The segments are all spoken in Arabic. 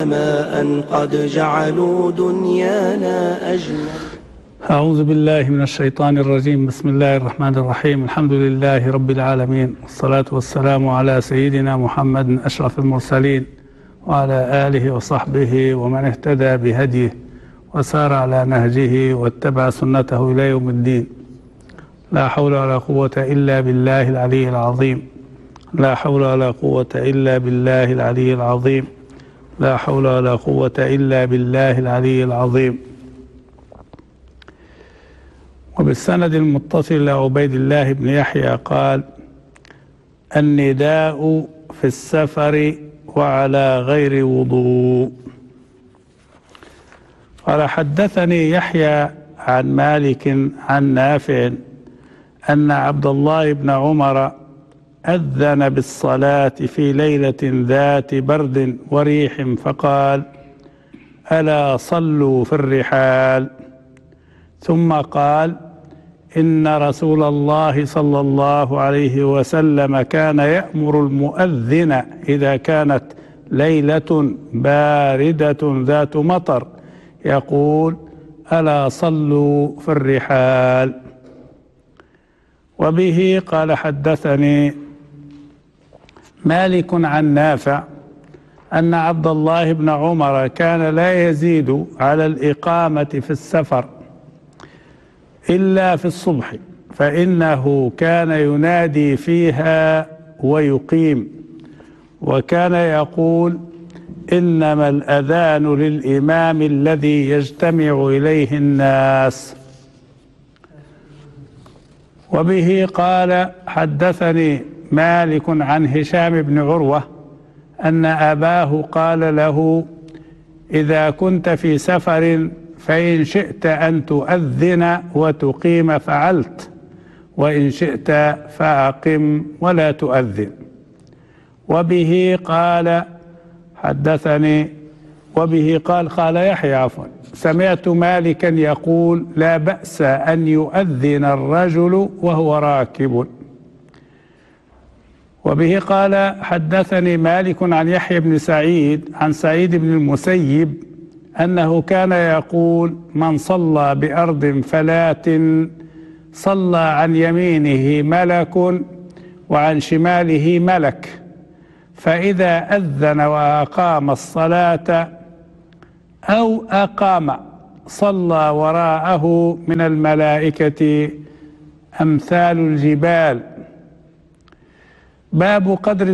ماء قد جعلوا دنيانا أجمل. أعوذ بالله من الشيطان الرجيم. بسم الله الرحمن الرحيم. الحمد لله رب العالمين، والصلاة والسلام على سيدنا محمد أشرف المرسلين وعلى آله وصحبه ومن اهتدى بهديه وسار على نهجه واتبع سنته إلى يوم الدين. لا حول ولا قوة إلا بالله العلي العظيم. لا حول ولا قوة إلا بالله العلي العظيم. لا حول ولا قوة إلا بالله العلي العظيم. وبالسند المتصل إلى عبيد الله بن يحيى قال: النداء في السفر وعلى غير وضوء. قال: حدثني يحيى عن مالك عن نافع أن عبد الله بن عمر أذن بالصلاة في ليلة ذات برد وريح فقال: ألا صلوا في الرحال. ثم قال: إن رسول الله صلى الله عليه وسلم كان يأمر المؤذن إذا كانت ليلة باردة ذات مطر يقول: ألا صلوا في الرحال. وبه قال: حدثني مالك عن نافع أن عبد الله بن عمر كان لا يزيد على الإقامة في السفر إلا في الصبح، فإنه كان ينادي فيها ويقيم، وكان يقول: إنما الأذان للإمام الذي يجتمع إليه الناس. وبه قال: حدثني مالك عن هشام بن عروة أن أباه قال له: إذا كنت في سفر فإن شئت أن تؤذن وتقيم فعلت، وإن شئت فأقم ولا تؤذن. وبه قال: حدثني وبه قال يحيى عفوا سمعت مالكا يقول: لا بأس أن يؤذن الرجل وهو راكب. وبه قال: حدثني مالك عن يحيى بن سعيد عن سعيد بن المسيب أنه كان يقول: من صلى بأرض فلات صلى عن يمينه ملك وعن شماله ملك، فإذا أذن وأقام الصلاة أو أقام صلى وراءه من الملائكة أمثال الجبال. باب قدر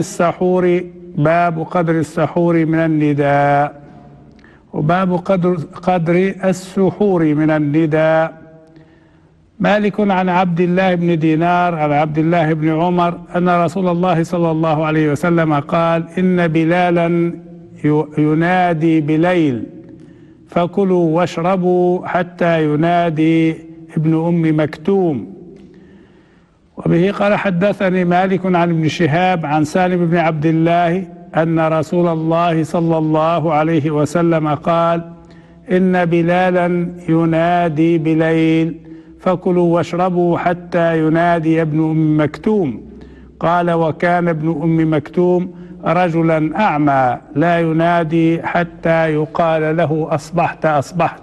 السحور من النداء. وباب قدر السحور من النداء. مالك عن عبد الله بن دينار عن عبد الله بن عمر أن رسول الله صلى الله عليه وسلم قال: إن بلالا ينادي بليل فكلوا واشربوا حتى ينادي ابن أم مكتوم. وبه قال: حدثني مالك عن ابن شهاب عن سالم بن عبد الله أن رسول الله صلى الله عليه وسلم قال: إن بلالا ينادي بليل فكلوا واشربوا حتى ينادي ابن أم مكتوم. قال: وكان ابن أم مكتوم رجلا أعمى لا ينادي حتى يقال له: أصبحت أصبحت.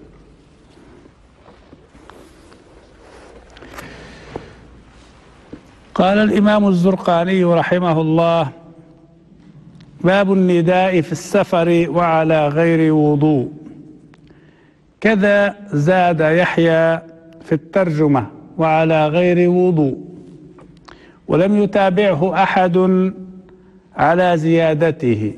قال الإمام الزرقاني رحمه الله: باب النداء في السفر وعلى غير وضوء. كذا زاد يحيى في الترجمة: وعلى غير وضوء، ولم يتابعه أحد على زيادته،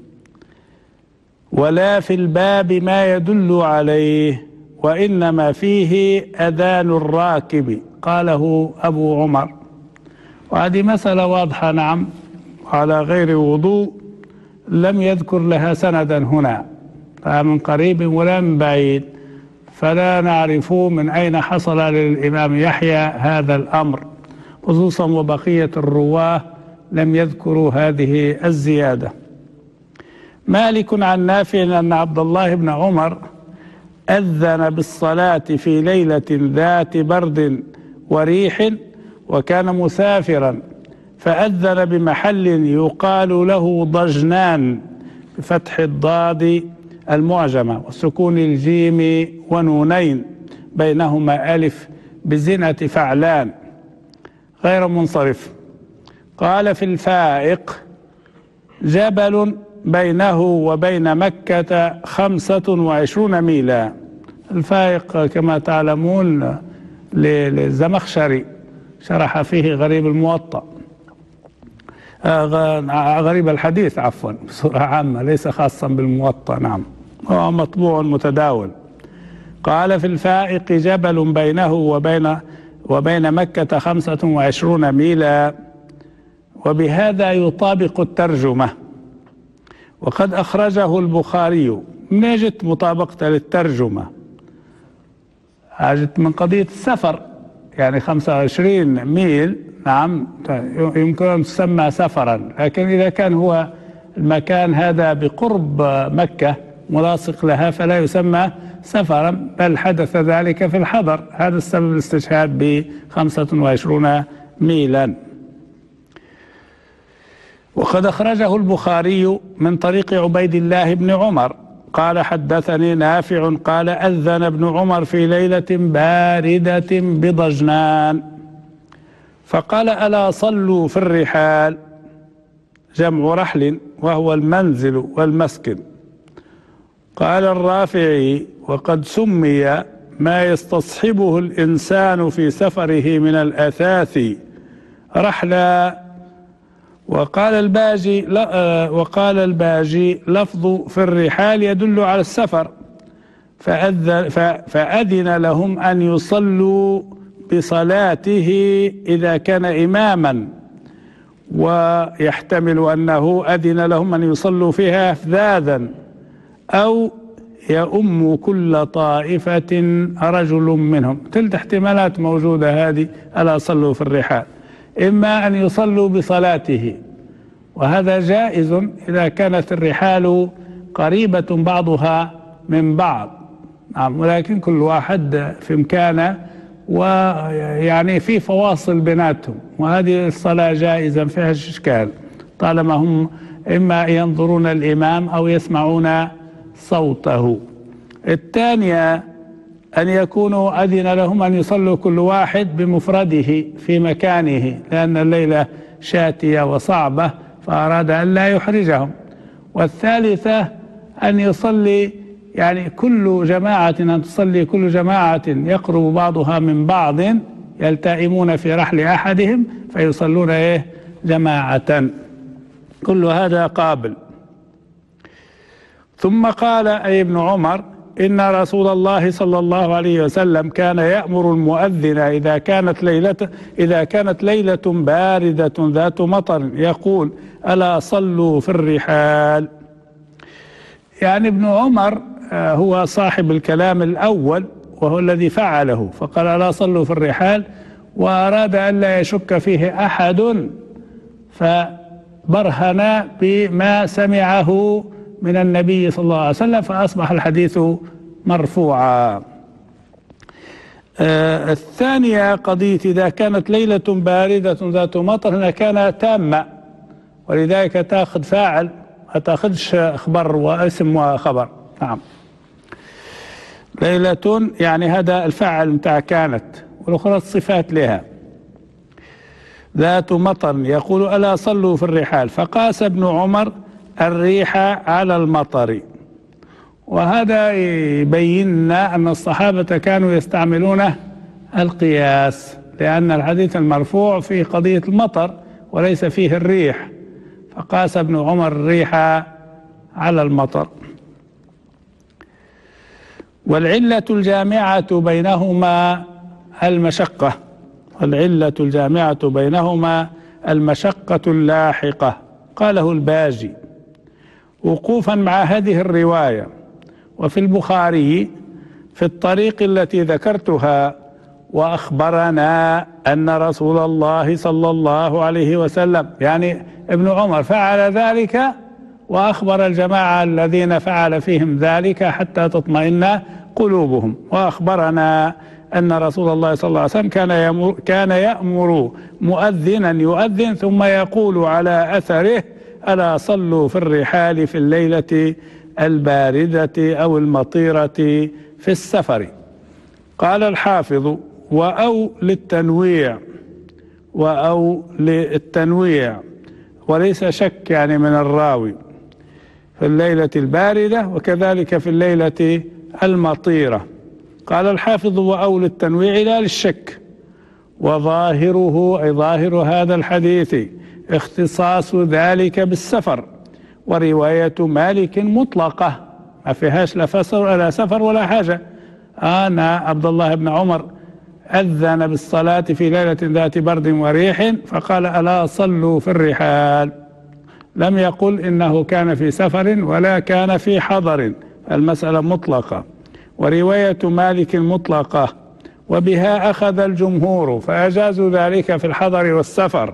ولا في الباب ما يدل عليه، وإنما فيه أذان الراكب قاله أبو عمر. وهذه مسألة واضحة. نعم، على غير وضوء لم يذكر لها سندا هنا، لا من قريب ولا من بعيد، فلا نعرف من أين حصل للإمام يحيى هذا الأمر، خصوصا وبقية الرواه لم يذكروا هذه الزيادة. مالك عن نافع أن عبد الله بن عمر أذن بالصلاة في ليلة ذات برد وريح، وكان مسافرا، فأذن بمحل يقال له ضجنان بفتح الضاد المعجمة وسكون الجيم ونونين بينهما ألف بزنة فعلان غير منصرف. قال في الفائق: جبل بينه وبين مكة 25 ميلا. الفائق كما تعلمون للزمخشري، شرح فيه غريب الموطأ، غريب الحديث عفوا بصورة عامة، ليس خاصا بالموطأ. نعم، هو مطبوع متداول. قال في الفائق: جبل بينه وبين مكة 25 ميلا، وبهذا يطابق الترجمة. وقد أخرجه البخاري. من جت مطابقة للترجمة؟ جت من قضية السفر، يعني 25 ميل نعم يمكن أن تسمى سفرا، لكن إذا كان هو المكان هذا بقرب مكة ملاصق لها فلا يسمى سفرا، بل حدث ذلك في الحضر. هذا السبب الاستشهاد ب 25 ميلا. وقد أخرجه البخاري من طريق عبيد الله بن عمر قال: حدثني نافع قال: أذن ابن عمر في ليلة باردة بضجنان فقال: ألا صلوا في الرحال، جمع رحل وهو المنزل والمسكن. قال الرافعي: وقد سمي ما يستصحبه الإنسان في سفره من الأثاث رحلا. وقال الباجي: لفظ في الرحال يدل على السفر، فأذن لهم أن يصلوا بصلاته إذا كان إماما، ويحتمل أنه أذن لهم أن يصلوا فيها أفذاذا أو يؤم كل طائفة رجل منهم. تلك احتمالات موجودة هذه. ألا صلوا في الرحال، إما أن يصلوا بصلاته، وهذا جائز إذا كانت الرحال قريبة بعضها من بعض، نعم، ولكن كل واحد في مكانه ويعني في فواصل بيناتهم، وهذه الصلاة جائزة ما فيهاش إشكال طالما هم إما ينظرون الإمام أو يسمعون صوته. الثانية أن يكونوا أذن لهم أن يصلوا كل واحد بمفرده في مكانه، لأن الليلة شاتية وصعبة فأراد أن لا يحرجهم. والثالثة أن يصلي يعني كل جماعة، أن تصلي كل جماعة يقرب بعضها من بعض، يلتئمون في رحل أحدهم فيصلون جماعة. كل هذا قابل. ثم قال أي ابن عمر: إن رسول الله صلى الله عليه وسلم كان يأمر المؤذن إذا كانت ليلة باردة ذات مطر يقول: ألا صلوا في الرحال. يعني ابن عمر هو صاحب الكلام الأول وهو الذي فعله، فقال: ألا صلوا في الرحال، وأراد أن لا يشك فيه أحد، فبرهن بما سمعه من النبي صلى الله عليه وسلم، فأصبح الحديث مرفوعا. الثانية قضية إذا كانت ليلة باردة ذات مطر، هنا كان تامة، ولذلك تأخذ فاعل ما تأخذش خبر واسم وخبر. نعم، ليلة يعني هذا الفاعل متاع كانت، والأخرى الصفات لها. ذات مطر يقول: ألا صلوا في الرحال، فقاس ابن عمر الريح على المطر. وهذا يبين أن الصحابة كانوا يستعملون القياس، لأن الحديث المرفوع في قضية المطر وليس فيه الريح، فقاس ابن عمر الريح على المطر. والعلة الجامعة بينهما المشقة، والعلة الجامعة بينهما المشقة اللاحقة. قاله الباجي وقوفا مع هذه الرواية. وفي البخاري في الطريق التي ذكرتها: وأخبرنا أن رسول الله صلى الله عليه وسلم، يعني ابن عمر فعل ذلك وأخبر الجماعة الذين فعل فيهم ذلك حتى تطمئن قلوبهم. وأخبرنا أن رسول الله صلى الله عليه وسلم كان يأمر مؤذنا يؤذن ثم يقول على أثره: ألا صلوا في الرحال في الليلة الباردة أو المطيرة في السفر. قال الحافظ: وأو للتنويع وليس شك يعني من الراوي، في الليلة الباردة وكذلك في الليلة المطيرة. قال الحافظ: وأو للتنويع لا للشك، وظاهره أي ظاهر هذا الحديث اختصاص ذلك بالسفر، ورواية مالك مطلقة ما فيهاش لا سفر ولا حاجة. أنا عبد الله بن عمر أذن بالصلاة في ليلة ذات برد وريح فقال: ألا صلوا في الرحال. لم يقل إنه كان في سفر ولا كان في حضر، المسألة مطلقة، ورواية مالك مطلقة، وبها أخذ الجمهور فأجازوا ذلك في الحضر والسفر.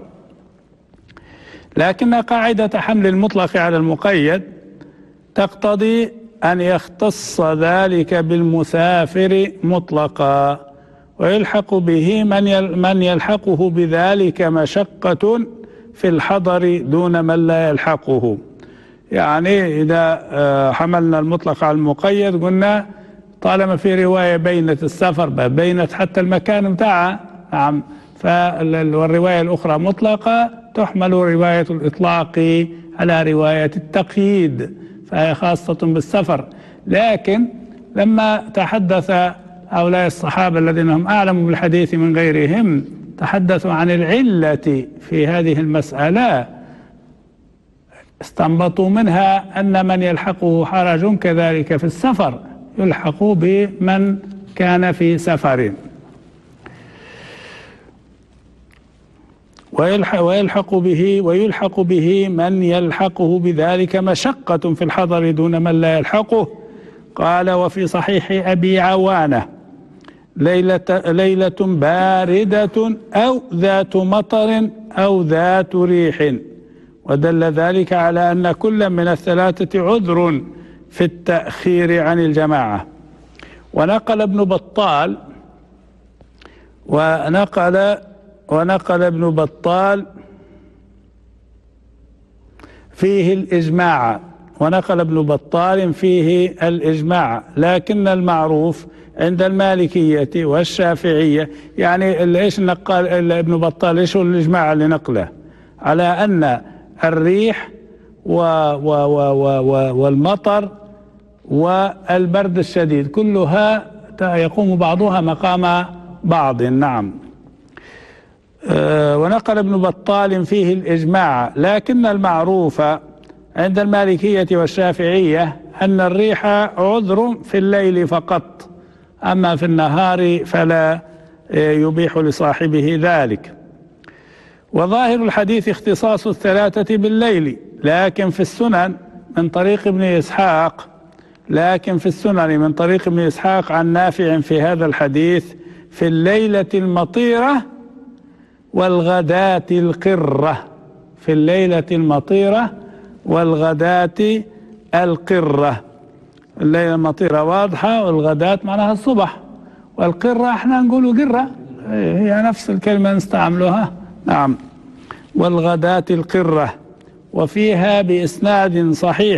لكن قاعدة حمل المطلق على المقيد تقتضي أن يختص ذلك بالمسافر مطلقا، ويلحق به من يلحقه بذلك مشقة في الحضر دون من لا يلحقه. يعني إذا حملنا المطلق على المقيد قلنا طالما في رواية بينت السفر بينت حتى المكان بتاعها، نعم، والرواية الأخرى مطلقة تحمل رواية الإطلاق على رواية التقييد، فهي خاصة بالسفر. لكن لما تحدث هؤلاء الصحابة الذين هم أعلم بالحديث من غيرهم تحدثوا عن العلة في هذه المسألة، استنبطوا منها أن من يلحقه حرج كذلك في السفر يلحق بمن كان في سفر، ويلحق به من يلحقه بذلك مشقة في الحضر دون من لا يلحقه. قال: وفي صحيح أبي عوانة: ليلة باردة أو ذات مطر أو ذات ريح، ودل ذلك على أن كل من الثلاثة عذر في التأخير عن الجماعة. ونقل ابن بطال فيه الإجماع، لكن المعروف عند المالكية والشافعية، يعني ايش نقل ابن بطال؟ ايش هو الإجماع اللي نقله؟ على أن الريح والمطر والبرد الشديد كلها يقوم بعضها مقام بعض. نعم. ونقل ابن بطال فيه الإجماع، لكن المعروف عند المالكية والشافعية أن الريح عذر في الليل فقط، أما في النهار فلا يبيح لصاحبه ذلك. وظاهر الحديث اختصاص الثلاثة بالليل، لكن في السنن من طريق ابن إسحاق عن نافع في هذا الحديث: في الليلة المطيرة والغداة القرة. في الليلة المطيرة والغداة القرة. الليلة المطيرة واضحة، والغداة معناها الصبح، والقرة احنا نقولوا قرة، هي نفس الكلمة نستعملها. نعم. والغداة القرة. وفيها بإسناد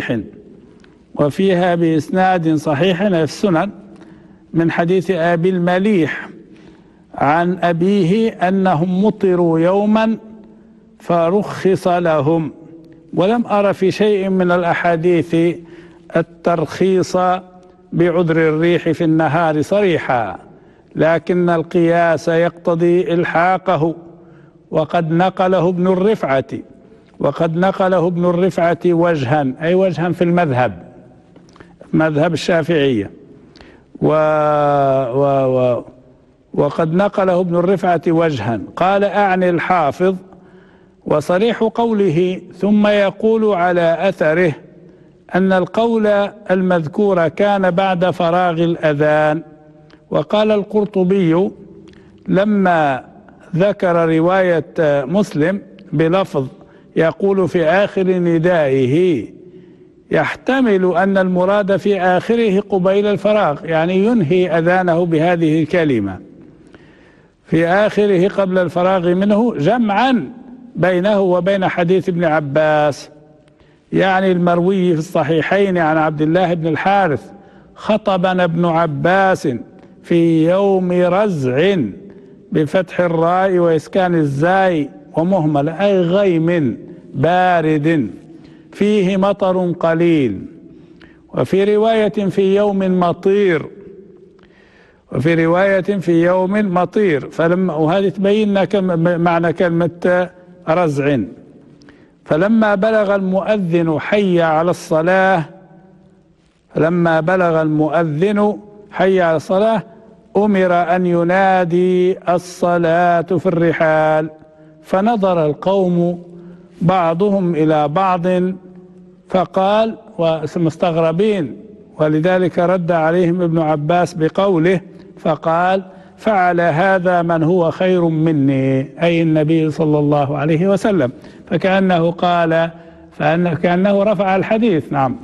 صحيح في السنن من حديث أبي المليح عن أبيه أنهم مطروا يوما فرخص لهم، ولم أرى في شيء من الأحاديث الترخيص بعذر الريح في النهار صريحا، لكن القياس يقتضي إلحاقه، وقد نقله ابن الرفعة وجها، أي وجها في مذهب الشافعية، وقد نقله ابن الرفعة وجها. قال: أعني الحافظ: وصريح قوله ثم يقول على أثره أن القول المذكور كان بعد فراغ الأذان. وقال القرطبي لما ذكر رواية مسلم بلفظ يقول في آخر ندائه يحتمل أن المراد في آخره قبيل الفراغ، يعني ينهي أذانه بهذه الكلمة في آخره قبل الفراغ منه، جمعا بينه وبين حديث ابن عباس يعني المروي في الصحيحين عن عبد الله بن الحارث: خطبنا ابن عباس في يوم رزع بفتح الراء وإسكان الزاي ومهمل، أي غيم بارد فيه مطر قليل. وفي رواية في يوم مطير، وفي رواية في يوم مطير. وهذه تبين معنى كلمة رزع. فلما بلغ المؤذن حي على الصلاة، فلما بلغ المؤذن حي على الصلاة أمر أن ينادي الصلاة في الرحال، فنظر القوم بعضهم إلى بعض فقال، ومستغربين، ولذلك رد عليهم ابن عباس بقوله فقال: فعل هذا من هو خير مني، أي النبي صلى الله عليه وسلم. فكأنه قال، كأنه رفع الحديث. نعم.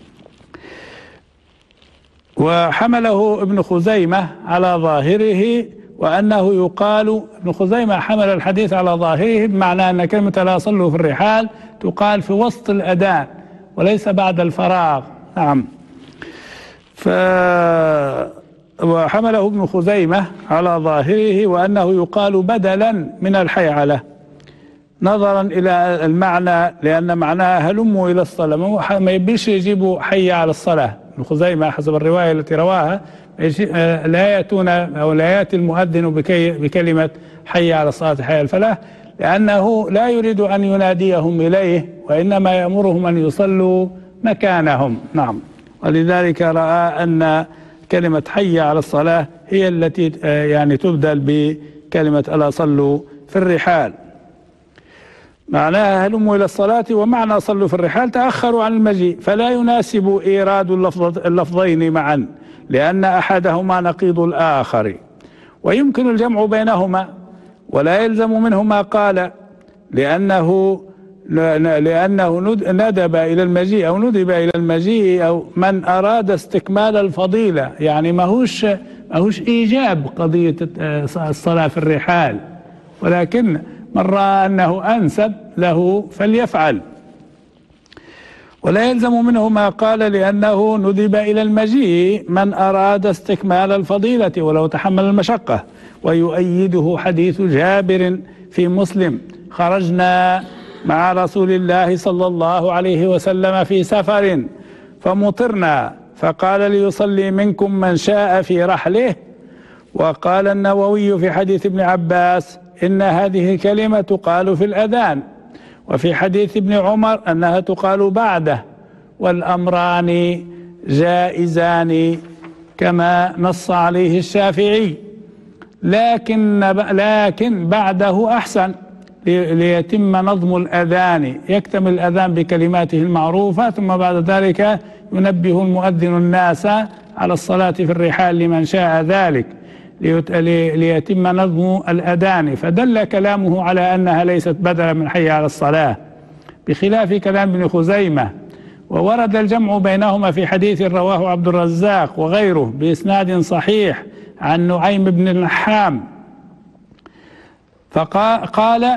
وحمله ابن خزيمة على ظاهره، وأنه يقال، ابن خزيمة حمل الحديث على ظاهره بمعنى أن كلمة لا صلوا في الرحال تقال في وسط الأذان وليس بعد الفراغ. نعم. وحمله ابن خزيمة على ظاهره وأنه يقال بدلا من الحيعلة نظرا إلى المعنى، لأن معناها هلموا إلى الصلاة، ما يبيش يجيبوا حي على الصلاة. ابن خزيمة حسب الرواية التي رواها لا يأتون أو لا يأتي المؤذن بكلمة حي على الصلاة حي على الفلاح، لأنه لا يريد أن يناديهم إليه، وإنما يأمرهم أن يصلوا مكانهم. نعم. ولذلك رأى أن كلمة حي على الصلاة هي التي يعني تبدل بكلمة ألا صلوا في الرحال. معناها هلموا إلى الصلاة، ومعنى صلوا في الرحال تأخروا عن المجيء، فلا يناسب إيراد اللفظين معا، لأن أحدهما نقيض الآخر، ويمكن الجمع بينهما، ولا يلزم منه ما قال، لأنه ندب إلى المجيء أو ندب إلى المجيء أو من أراد استكمال الفضيلة، يعني ماهوش إيجاب قضية الصلاة في الرحال، ولكن من رأى أنه أنسب له فليفعل. ولا يلزم منه ما قال، لأنه ندب إلى المجيء من أراد استكمال الفضيلة ولو تحمل المشقة. ويؤيده حديث جابر في مسلم: خرجنا مع رسول الله صلى الله عليه وسلم في سفر فمطرنا، فقال ليصلي منكم من شاء في رحله. وقال النووي في حديث ابن عباس إن هذه الكلمة تقال في الأذان، وفي حديث ابن عمر أنها تقال بعده، والأمران جائزان كما نص عليه الشافعي، لكن بعده أحسن ليتم نظم الأذان، يكتمل الأذان بكلماته المعروفة، ثم بعد ذلك ينبه المؤذن الناس على الصلاة في الرحال لمن شاء ذلك ليتم نظم الأذان. فدل كلامه على أنها ليست بدلا من حي على الصلاة، بخلاف كلام ابن خزيمة. وورد الجمع بينهما في حديث رواه عبد الرزاق وغيره بإسناد صحيح عن نعيم بن النحام فقال: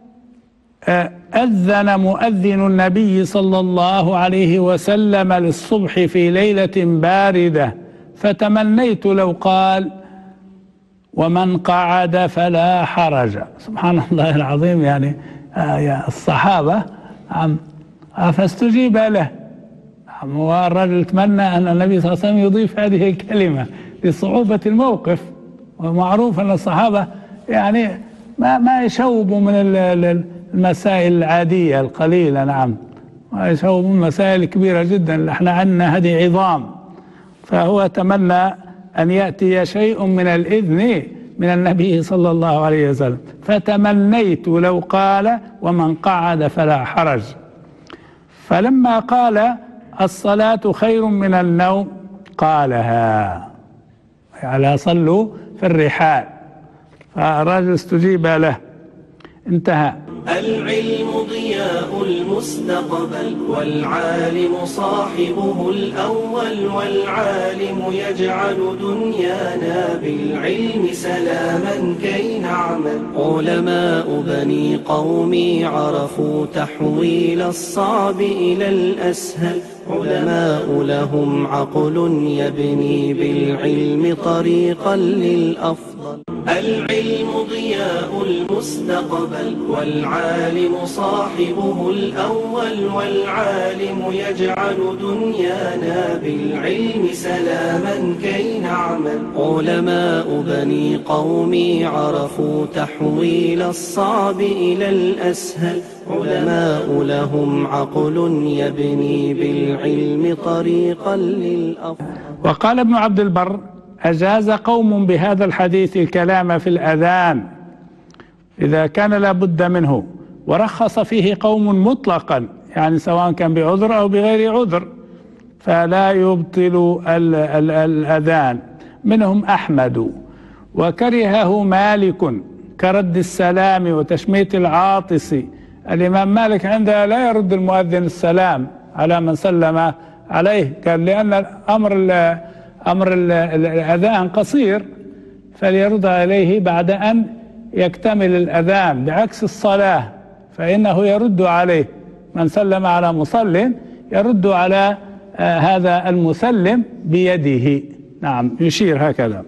أذن مؤذن النبي صلى الله عليه وسلم للصبح في ليلة باردة، فتمنيت لو قال: ومن قعد فلا حرج. سبحان الله العظيم، يعني الصحابة فاستجيب له، والرجل تمنى أن النبي صلى الله عليه وسلم يضيف هذه الكلمة لصعوبة الموقف. ومعروف أن الصحابة يعني ما يشوبوا من المسائل العادية القليلة. نعم. ما يشوبوا من مسائل كبيرة جدا، احنا عندنا هذه عظام. فهو تمنى أن يأتي شيء من الإذن من النبي صلى الله عليه وسلم، فتمنيت لو قال: ومن قعد فلا حرج. فلما قال: الصلاة خير من النوم، قالها، يعني صلوا في الرحال، فالرجل استجيب له. انتهى. العلم ضياء المستقبل، والعالم صاحبه الأول، والعالم يجعل دنيانا بالعلم سلاما كي نعمل. علماء بني قومي عرفوا تحويل الصعب إلى الأسهل، علماء لهم عقل يبني بالعلم طريقا للأفضل. العلم ضياء المستقبل، والعالم صاحبه الأول، والعالم يجعل دنيانا بالعلم سلاما كي نعمل. علماء بني قومي عرفوا تحويل الصعب إلى الأسهل، علماء لهم عقل يبني بالعلم طريقا للأفضل. وقال ابن عبد البر: أجاز قوم بهذا الحديث الكلام في الأذان إذا كان لا بد منه، ورخص فيه قوم مطلقا، يعني سواء كان بعذر أو بغير عذر فلا يبطل الأذان. منهم أحمد، وكرهه مالك كرد السلام وتشميت العاطس. الإمام مالك عنده لا يرد المؤذن السلام على من سلم عليه، قال لأن أمر الأذان قصير فليرد عليه بعد أن يكتمل الأذان، بعكس الصلاة فإنه يرد عليه من سلم على مصل، يرد على هذا المسلم بيده، نعم يشير هكذا.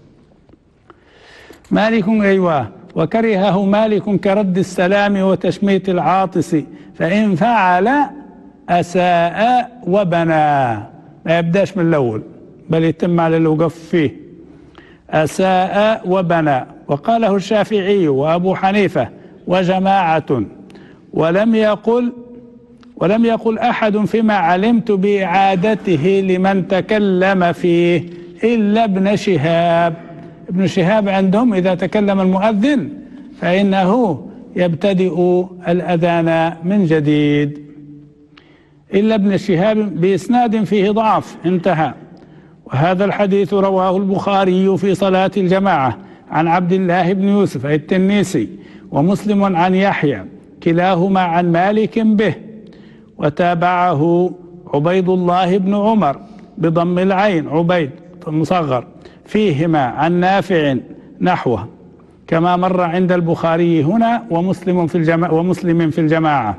مالك أيوه، وكرهه مالك كرد السلام وتشميت العاطس، فإن فعل أساء وبنى، ما يبداش من الأول بل يتم على الوقف فيه. أساء وبنى، وقاله الشافعي وأبو حنيفة وجماعة، ولم يقل أحد فيما علمت بإعادته لمن تكلم فيه إلا ابن شهاب. ابن شهاب عندهم إذا تكلم المؤذن فإنه يبتدئ الأذان من جديد، إلا ابن شهاب بإسناد فيه ضعف، انتهى. وهذا الحديث رواه البخاري في صلاة الجماعة عن عبد الله بن يوسف التنيسي، ومسلم عن يحيى، كلاهما عن مالك به، وتابعه عبيد الله بن عمر بضم العين، عبيد مصغر، فيهما عن نافع نحوه كما مر عند البخاري هنا ومسلم في الجماعة.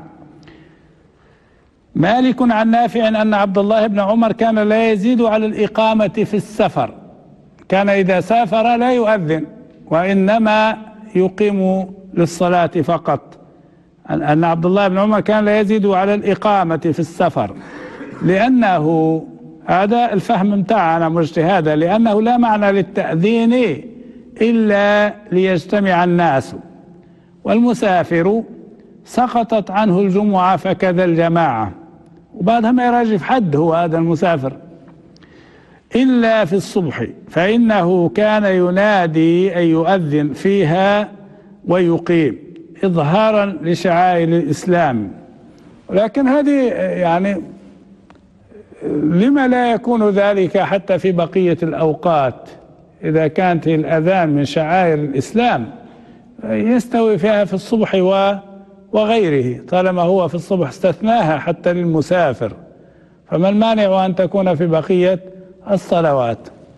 مالك عن نافع أن عبد الله بن عمر كان لا يزيد على الإقامة في السفر، كان إذا سافر لا يؤذن وإنما يقيم للصلاة فقط. أن عبد الله بن عمر كان لا يزيد على الإقامة في السفر، لأنه هذا الفهم بتاعنا مجتهدا، لأنه لا معنى للتأذين إلا ليجتمع الناس، والمسافر سقطت عنه الجمعة فكذا الجماعة، وبعدها ما يراجف حد هو هذا المسافر، إلا في الصبح فإنه كان ينادي أن يؤذن فيها ويقيم إظهارا لشعائر الإسلام. ولكن هذه يعني لما لا يكون ذلك حتى في بقية الأوقات؟ إذا كانت الأذان من شعائر الإسلام يستوي فيها في الصبح وغيره، طالما هو في الصبح استثناها حتى للمسافر، فما المانع أن تكون في بقية الصلوات؟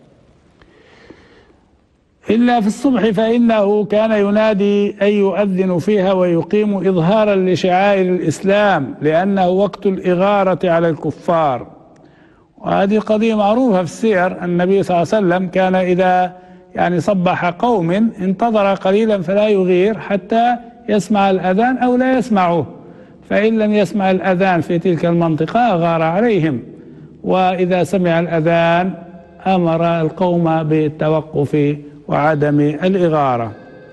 إلا في الصبح فإنه كان ينادي أن يؤذن فيها ويقيم إظهارا لشعائر الإسلام، لأنه وقت الإغارة على الكفار. وهذه قضية معروفة في السير، النبي صلى الله عليه وسلم كان إذا يعني صبح قوم انتظر قليلا فلا يغير حتى يسمع الأذان أو لا يسمعه، فإن لم يسمع الأذان في تلك المنطقة أغار عليهم، وإذا سمع الأذان أمر القوم بالتوقف وعدم الإغارة،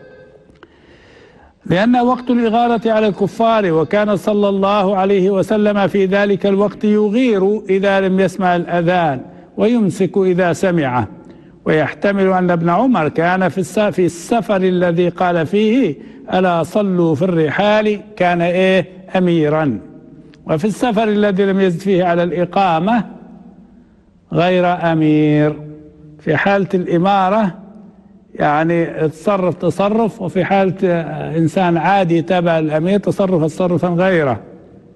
لأن وقت الإغارة على الكفار، وكان صلى الله عليه وسلم في ذلك الوقت يغير إذا لم يسمع الأذان ويمسك إذا سمعه. ويحتمل أن ابن عمر كان في السفر الذي قال فيه ألا صلوا في الرحال كان أميرا، وفي السفر الذي لم يزد فيه على الإقامة غير أمير. في حالة الإمارة يعني تصرف، وفي حالة إنسان عادي تبع الأمير تصرفا غيره.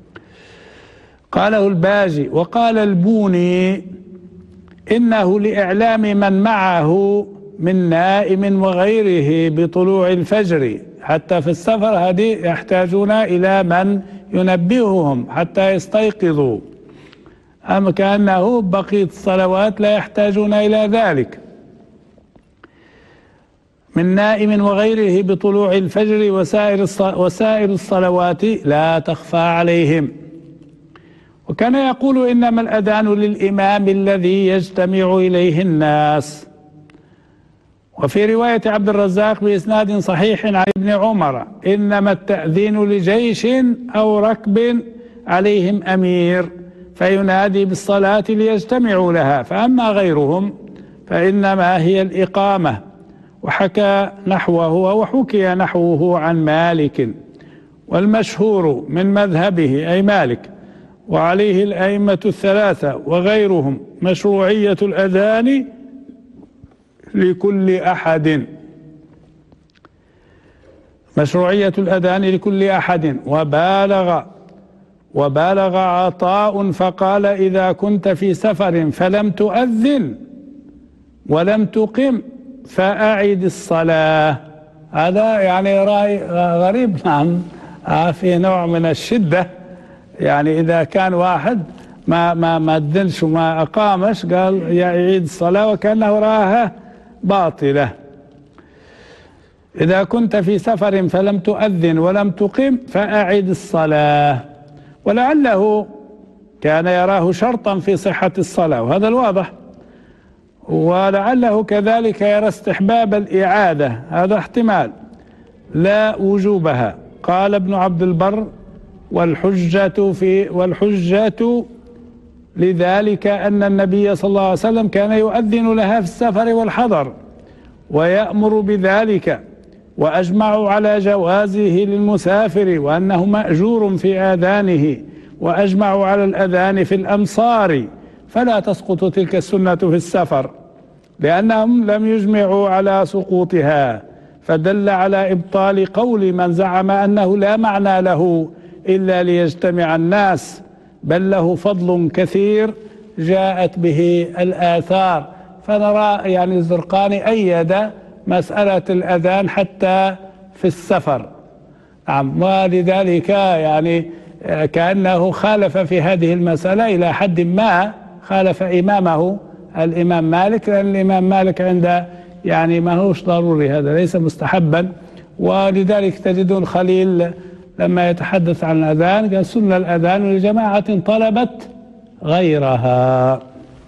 قاله الباجي. وقال البوني إنه لإعلام من معه من نائم وغيره بطلوع الفجر، حتى في السفر هذه يحتاجون إلى من ينبههم حتى يستيقظوا، أما كأنه بقية الصلوات لا يحتاجون إلى ذلك. من نائم وغيره بطلوع الفجر وسائر الصلوات لا تخفى عليهم. وكان يقول إنما الأذان للإمام الذي يجتمع إليه الناس. وفي رواية عبد الرزاق بإسناد صحيح عن ابن عمر إنما التأذين لجيش أو ركب عليهم أمير فينادي بالصلاة ليجتمعوا لها، فأما غيرهم فإنما هي الإقامة. وحكى نحوه عن مالك، والمشهور من مذهبه أي مالك وعليه الأئمة الثلاثة وغيرهم مشروعية الأذان لكل أحد، مشروعية الأذان لكل أحد. وبالغ عطاء فقال إذا كنت في سفر فلم تؤذن ولم تقم فأعد الصلاة. هذا يعني رأي غريب، نعم، في نوع من الشدة. يعني إذا كان واحد ما أذنش وما أقامش قال يعيد الصلاة وكأنه رآها باطلة. إذا كنت في سفر فلم تؤذن ولم تقم فأعد الصلاة. ولعله كان يراه شرطا في صحة الصلاة، وهذا الواضح. ولعله كذلك يرى استحباب الإعادة، هذا احتمال، لا وجوبها. قال ابن عبد البر والحجة لذلك أن النبي صلى الله عليه وسلم كان يؤذن لها في السفر والحضر ويأمر بذلك، وأجمعوا على جوازه للمسافر وأنه مأجور في آذانه، وأجمعوا على الأذان في الأمصار، فلا تسقط تلك السنة في السفر لأنهم لم يجمعوا على سقوطها، فدل على إبطال قول من زعم أنه لا معنى له إلا ليجتمع الناس، بل له فضل كثير جاءت به الآثار. فنرى يعني الزرقاني أيد مسألة الأذان حتى في السفر، نعم، ولذلك يعني كأنه خالف في هذه المسألة إلى حد ما، خالف إمامه الإمام مالك، لأن الإمام مالك عنده يعني ما هوش ضروري، هذا ليس مستحبا. ولذلك تجدون الخليل لما يتحدث عن الأذان قال سن الأذان لجماعة طلبت غيرها.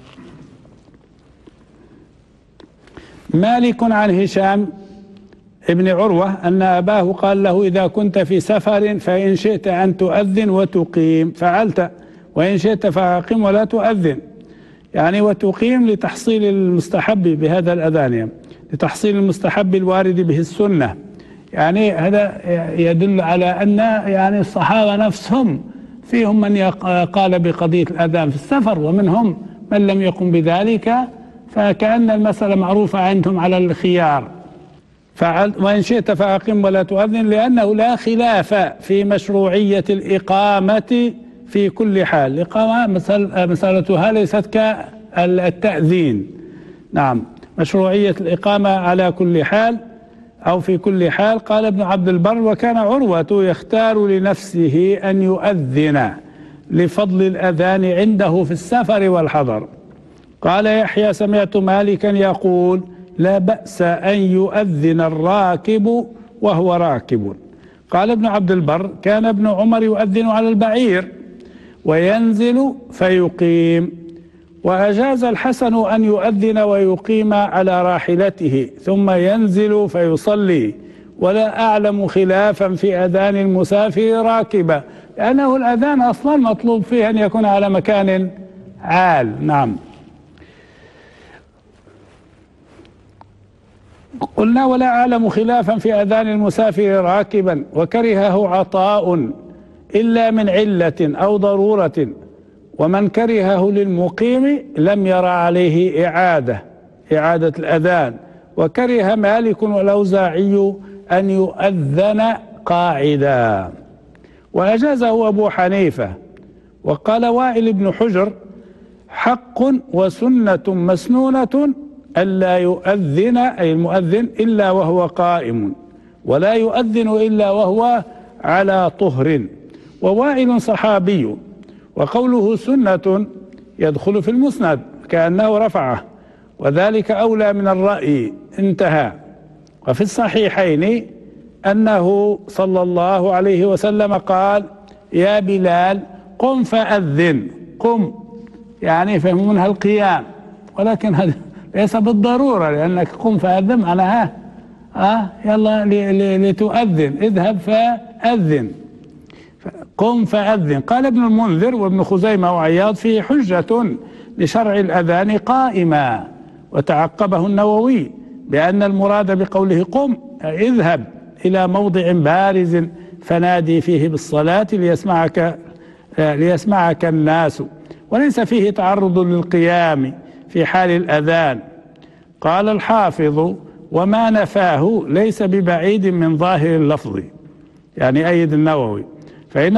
مالك عن هشام ابن عروة أن أباه قال له إذا كنت في سفر فإن شئت أن تؤذن وتقيم فعلت، وإن شئت فأقم ولا تؤذن، يعني وتقيم لتحصيل المستحب بهذا الأذان، يعني لتحصيل المستحب الوارد به السنة. يعني هذا يدل على أن يعني الصحابة نفسهم فيهم من قال بقضية الأذان في السفر، ومنهم من لم يقم بذلك، فكأن المسألة معروفة عندهم على الخيار. وإن شئت فأقم ولا تؤذن، لأنه لا خلاف في مشروعية الإقامة في كل حال. الإقامة مسألتها ليست كالتأذين، نعم، مشروعية الإقامة على كل حال أو في كل حال. قال ابن عبد البر وكان عروة يختار لنفسه أن يؤذن لفضل الأذان عنده في السفر والحضر. قال يحيى سمعت مالكا يقول لا بأس أن يؤذن الراكب وهو راكب. قال ابن عبد البر كان ابن عمر يؤذن على البعير وينزل فيقيم، وأجاز الحسن أن يؤذن ويقيم على راحلته ثم ينزل فيصلي، ولا أعلم خلافا في أذان المسافر راكبا، لأنه الأذان أصلا مطلوب فيه أن يكون على مكان عال. نعم. قلنا ولا أعلم خلافا في أذان المسافر راكبا، وكرهه عطاء إلا من علة أو ضرورة، ومن كرهه للمقيم لم يرى عليه إعادة الأذان. وكره مالك والأوزاعي أن يؤذن قاعدا، وأجازه أبو حنيفة وقال وائل بن حجر: حق وسنة مسنونة ألا يؤذن أي المؤذن إلا وهو قائم، ولا يؤذن إلا وهو على طهر. ووائل صحابي، وقوله سنة يدخل في المسند كأنه رفعه، وذلك أولى من الرأي. انتهى. وفي الصحيحين أنه صلى الله عليه وسلم قال: يا بلال قم فأذن. قم يعني فهم منها القيام، ولكن هذا ليس بالضرورة، لأنك قم فأذن معناها يلا لتؤذن، اذهب فأذن. قم فأذن. قال ابن المنذر وابن خزيمة وعياض: فيه حجة لشرع الأذان قائما. وتعقبه النووي بأن المراد بقوله قم اذهب إلى موضع بارز فنادي فيه بالصلاة ليسمعك الناس، وليس فيه تعرض للقيام في حال الأذان. قال الحافظ: وما نفاه ليس ببعيد من ظاهر اللفظ، يعني أيد النووي، فإن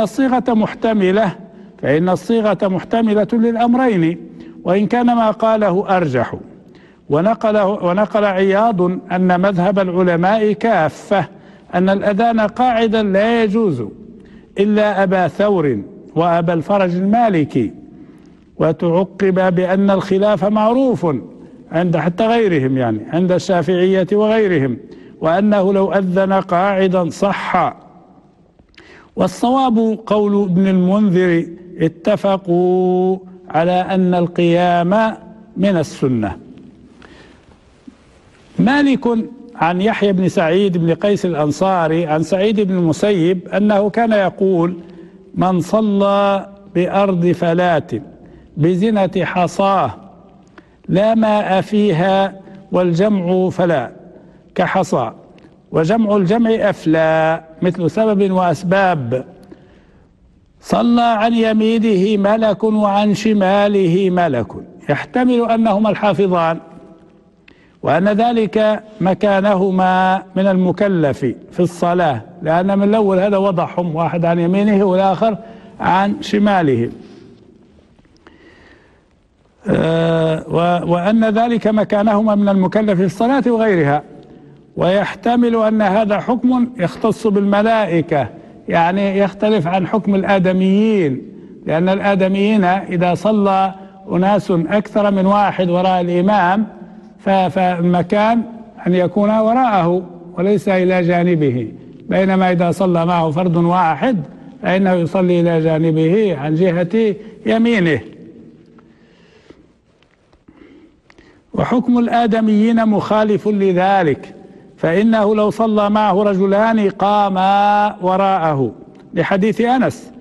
الصيغة محتملة للأمرين، وإن كان ما قاله أرجح. ونقل عياض أن مذهب العلماء كافة أن الأذان قاعدا لا يجوز إلا أبا ثور وأبا الفرج المالكي. وتعقب بأن الخلاف معروف عند حتى غيرهم، يعني عند الشافعية وغيرهم، وأنه لو أذن قاعدا صح. والصواب قول ابن المنذر: اتفقوا على أن القيام من السنة. مالك عن يحيى بن سعيد بن قيس الأنصاري عن سعيد بن المسيب أنه كان يقول: من صلى بأرض فلات بزنة حصاه لا ماء فيها والجمع فلا كحصى، وجمع الجمع أفلا مثل سبب وأسباب، صلى عن يمينه ملك وعن شماله ملك، يحتمل أنهما الحافظان، وأن ذلك مكانهما من المكلف في الصلاة، لأن من الأول هذا وضعهم، واحد عن يمينه والآخر عن شماله، وأن ذلك مكانهما من المكلف في الصلاة وغيرها. ويحتمل أن هذا حكم يختص بالملائكة، يعني يختلف عن حكم الآدميين، لأن الآدميين إذا صلى أناس أكثر من واحد وراء الإمام فالمكان أن يكون وراءه وليس إلى جانبه، بينما إذا صلى معه فرد واحد فإنه يصلي إلى جانبه عن جهة يمينه. وحكم الآدميين مخالف لذلك، فإنه لو صلى معه رجلان قاما وراءه لحديث أنس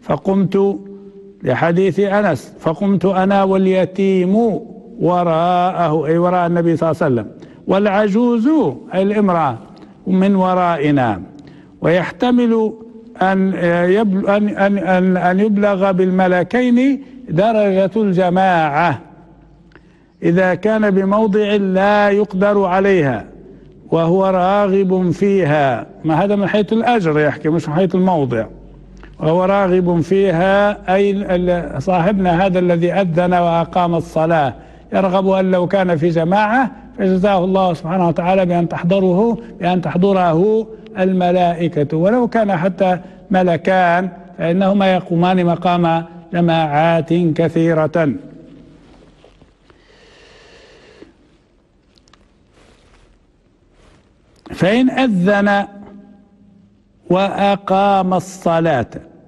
فقمت أنا واليتيم وراءه، أي وراء النبي صلى الله عليه وسلم، والعجوز أي الامرأة من ورائنا. ويحتمل أن يبلغ بالملكين درجة الجماعة إذا كان بموضع لا يقدر عليها وهو راغب فيها، ما هذا من حيث الأجر يحكي مش من حيث الموضع، وهو راغب فيها أي صاحبنا هذا الذي أذن وأقام الصلاة يرغب أن لو كان في جماعة فجزاه الله سبحانه وتعالى بأن تحضره الملائكة، ولو كان حتى ملكان فإنهما يقومان مقام جماعات كثيرة. فإن أذن وأقام الصلاة،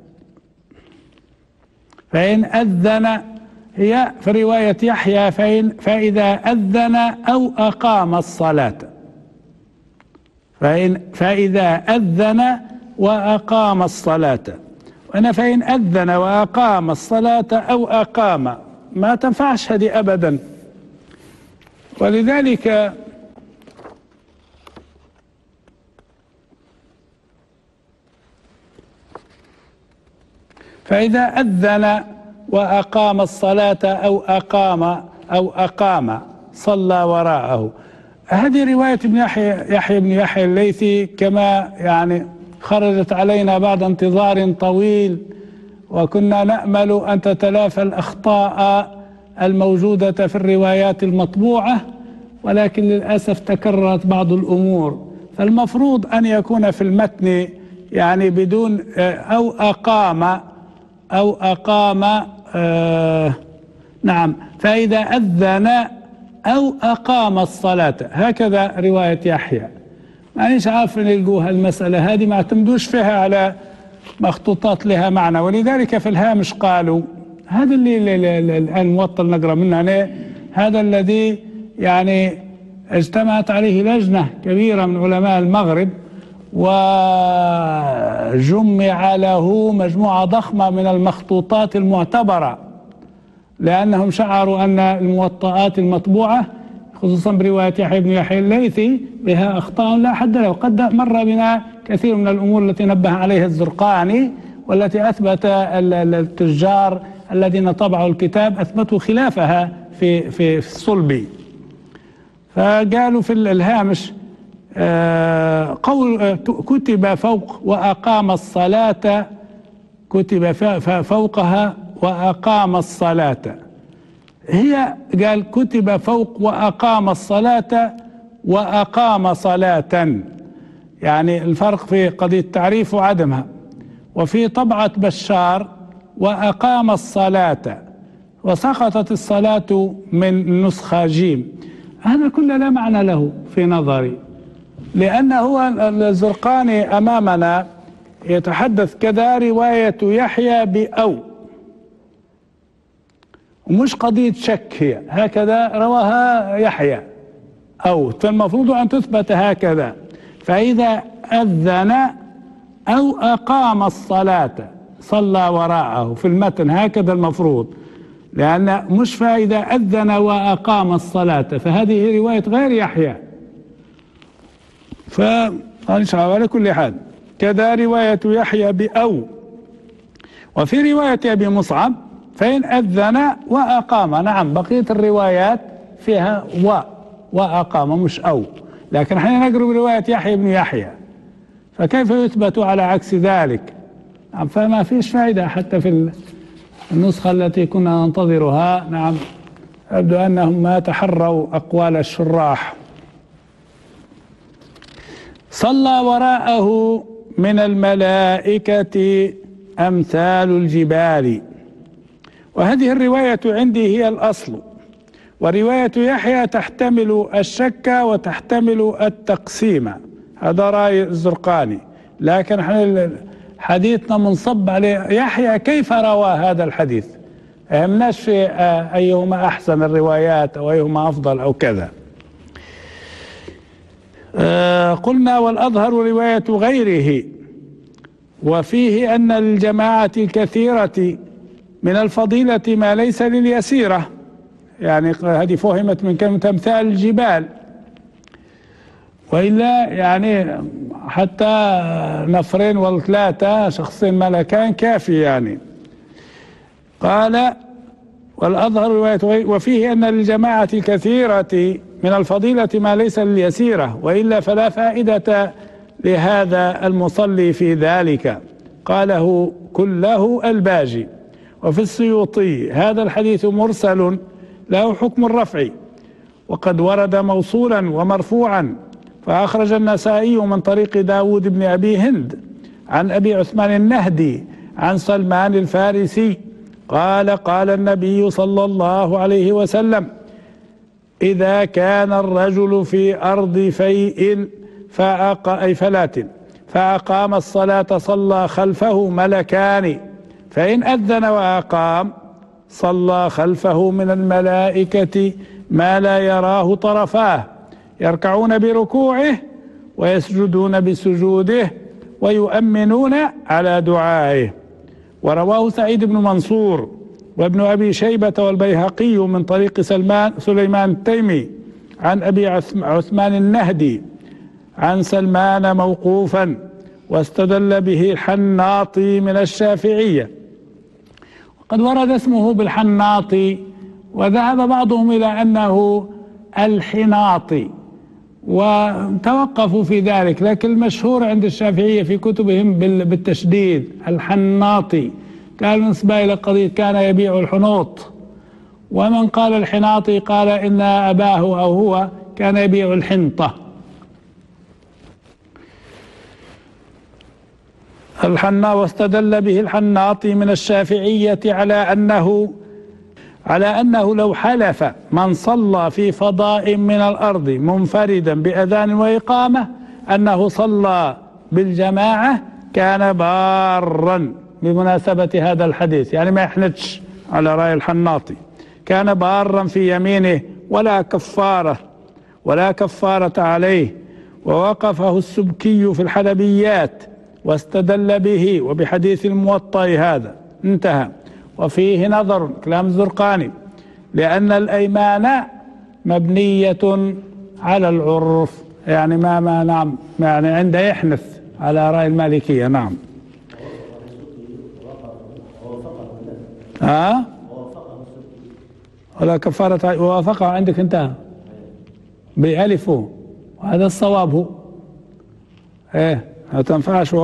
فإن أذن هي في رواية يحيى فإذا أذن أو أقام الصلاة، فإذا أذن وأقام الصلاة، وأنا فإن أذن وأقام الصلاة أو أقام ما تنفعش هذه أبدا. ولذلك فإذا أذن وأقام الصلاة أو أقام صلى وراءه. هذه رواية يحيى بن يحيى الليثي كما يعني خرجت علينا بعد انتظار طويل وكنا نأمل أن تتلافى الأخطاء الموجودة في الروايات المطبوعة، ولكن للأسف تكررت بعض الأمور. فالمفروض أن يكون في المتن يعني بدون أو أقام نعم، فإذا أذن أو أقام الصلاة، هكذا رواية يحيى. مانيش عارف ان يلقوها المسألة هذه، ما اعتمدوش فيها على مخطوطات لها معنى، ولذلك في الهامش قالوا هذا اللي الآن موطل نقرأ منه، هذا الذي يعني اجتمعت عليه لجنة كبيرة من علماء المغرب وجمع له مجموعة ضخمة من المخطوطات المعتبرة، لأنهم شعروا أن الموطئات المطبوعة خصوصا برواية يحيى بن يحيى الليثي بها أخطاء لا حد له. وقد مر بنا كثير من الأمور التي نبه عليها الزرقاني، والتي أثبت التجار الذين طبعوا الكتاب أثبتوا خلافها في الصلبي. فقالوا في الهامش قول كتب فوق وأقام الصلاة، كتب فوقها وأقام الصلاة، هي قال كتب فوق وأقام الصلاة وأقام صلاة، يعني الفرق في قضية التعريف وعدمها. وفي طبعة بشار وأقام الصلاة، وسقطت الصلاة من نسخة جيم. هذا كله لا معنى له في نظري، لأن هو الزرقاني أمامنا يتحدث كذا رواية يحيى بأو، ومش قضية شك، هي هكذا رواها يحيى أو، فالمفروض أن تثبت هكذا. فإذا أذن أو أقام الصلاة صلى وراءه في المتن، هكذا المفروض، لأن مش فإذا أذن وأقام الصلاة، فهذه رواية غير يحيى. على كل حال كذا رواية يحيى بأو. وفي رواية أبي مصعب فإن أذن وأقام، نعم بقية الروايات فيها وأقام مش أو، لكن احنا نقرأ برواية يحيى بن يحيى، فكيف يثبت على عكس ذلك؟ نعم، فما فيش فائدة حتى في النسخة التي كنا ننتظرها. نعم، يبدو أنهم ما تحروا أقوال الشراح. صلى وراءه من الملائكة أمثال الجبال، وهذه الرواية عندي هي الأصل، ورواية يحيى تحتمل الشك وتحتمل التقسيم، هذا رأي الزرقاني، لكن احنا حديثنا منصب عليه يحيى كيف روى هذا الحديث، همناش في أيهما أحسن الروايات أو أيهما أفضل أو كذا. قلنا والأظهر رواية غيره، وفيه أن للجماعة الكثيرة من الفضيلة ما ليس لليسيرة، يعني هذه فهمت من كلمة أمثال الجبال، وإلا يعني حتى نفرين والثلاثة شخصين ملكان كافي يعني. قال والأظهر رواية غيره، وفيه أن للجماعة الكثيرة من الفضيلة ما ليس لليسيرة، وإلا فلا فائدة لهذا المصلي في ذلك. قاله كله الباجي. وفي السيوطي هذا الحديث مرسل له حكم الرفع، وقد ورد موصولا ومرفوعا، فأخرج النسائي من طريق داود بن أبي هند عن أبي عثمان النهدي عن سلمان الفارسي قال قال النبي صلى الله عليه وسلم: إذا كان الرجل في أرض فيء فلات فأقام الصلاة صلى خلفه ملكان، فإن أذن وأقام صلى خلفه من الملائكة ما لا يراه طرفاه، يركعون بركوعه ويسجدون بسجوده ويؤمنون على دعائه. ورواه سعيد بن منصور وابن أبي شيبة والبيهقي من طريق سليمان التيمي عن أبي عثمان النهدي عن سلمان موقوفا، واستدل به الحناطي من الشافعية. وقد ورد اسمه بالحناطي، وذهب بعضهم إلى أنه الحناطي وتوقفوا في ذلك، لكن المشهور عند الشافعية في كتبهم بالتشديد الحناطي، قال بالنسبة إلى قضية كان يبيع الحنوط. ومن قال الحناطي قال إن أباه أو هو كان يبيع الحنطة. واستدل به الحناطي من الشافعية على أنه لو حلف من صلى في فضاء من الأرض منفردا بأذان وإقامة أنه صلى بالجماعة كان بارا بمناسبة هذا الحديث، يعني ما يحنتش على رأي الحناطي، كان بارا في يمينه ولا كفارة عليه. ووقفه السبكي في الحلبيات واستدل به وبحديث الموطأ هذا، انتهى. وفيه نظر، كلام الزرقاني، لأن الأيمان مبنية على العرف، يعني نعم، يعني عنده يحنث على رأي المالكية. نعم. ولا كفارة، ووافقه عندك انتهى بألفه، وهذا الصواب هو ما تنفعش.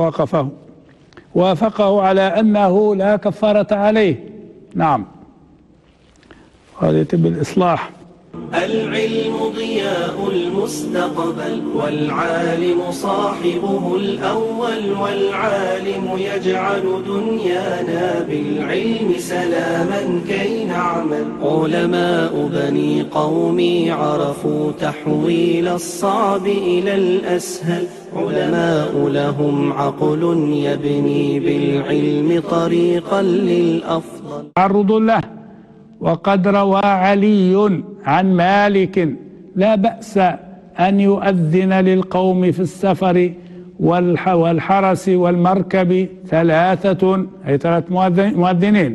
وافقه على أنه لا كفارة عليه. نعم. هذا بالإصلاح. العلم ضياء المستقبل والعالم صاحبه الأول، والعالم يجعل دنيانا بالعلم سلاما كي نعمل. علماء بني قومي عرفوا تحويل الصعب إلى الأسهل، علماء لهم عقل يبني بالعلم طريقا للأفضل. عرض له. وقد روى علي عن مالك لا بأس أن يؤذن للقوم في السفر والحرس والمركب ثلاثة، أي 3 مؤذنين،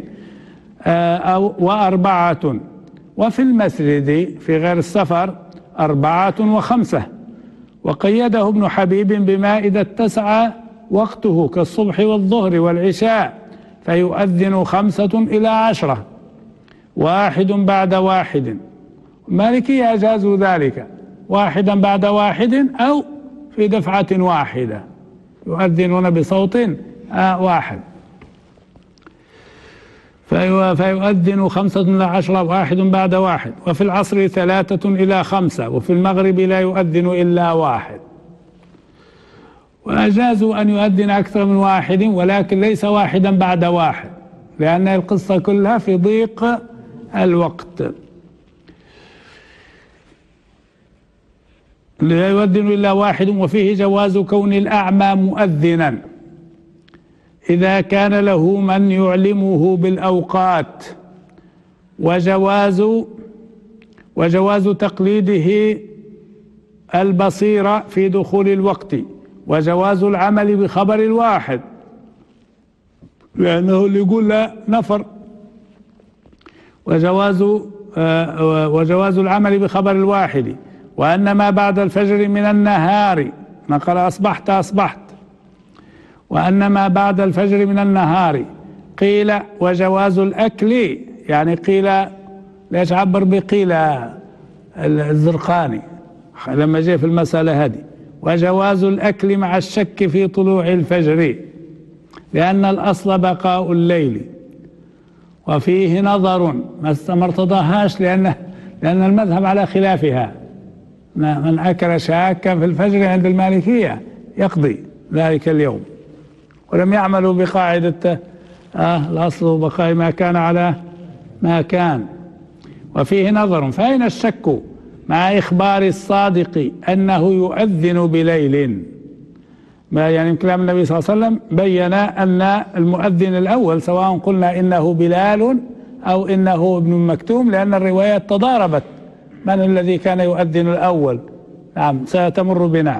و4، وفي المسجد في غير السفر 4 و5. وقيده ابن حبيب بما إذا اتسع وقته كالصبح والظهر والعشاء فيؤذن 5 إلى 10، 1 بعد 1. المالكية أجازوا ذلك، 1 بعد 1 أو في دفعة واحدة، يؤذنون بصوت واحد، فيؤذن 5 إلى 10، 1 بعد 1. وفي العصر 3 إلى 5، وفي المغرب لا يؤذن إلا 1. وأجازوا أن يؤذن أكثر من 1، ولكن ليس 1 بعد 1، لأن القصة كلها في ضيق الوقت. لا يؤذن إلا 1. وفيه جواز كون الأعمى مؤذنا إذا كان له من يعلمه بالأوقات، وجواز تقليده البصير في دخول الوقت، وجواز العمل بخبر الواحد، لأنه اللي يقول لا نفر، وجواز العمل بخبر الواحد. وأن ما بعد الفجر من النهار، نقل أصبحت، وأن ما بعد الفجر من النهار قيل. وجواز الأكل، يعني قيل، ليش عبر بقيل الزرقاني لما جاء في المسألة هذه؟ وجواز الأكل مع الشك في طلوع الفجر، لأن الأصل بقاء الليل. وفيه نظر ما ارتضاهاش، لأن المذهب على خلافها. من أكل شاكا في الفجر عند المالكية يقضي ذلك اليوم، ولم يعملوا بقاعدة الأصل بقاء ما كان على ما كان. وفيه نظر، فأين الشك مع إخبار الصادق أنه يؤذن بليل؟ ما يعني كلام النبي صلى الله عليه وسلم بين أن المؤذن الأول، سواء قلنا إنه بلال أو إنه ابن مكتوم، لأن الروايات تضاربت من الذي كان يؤذن الأول. نعم، ستمر بنا.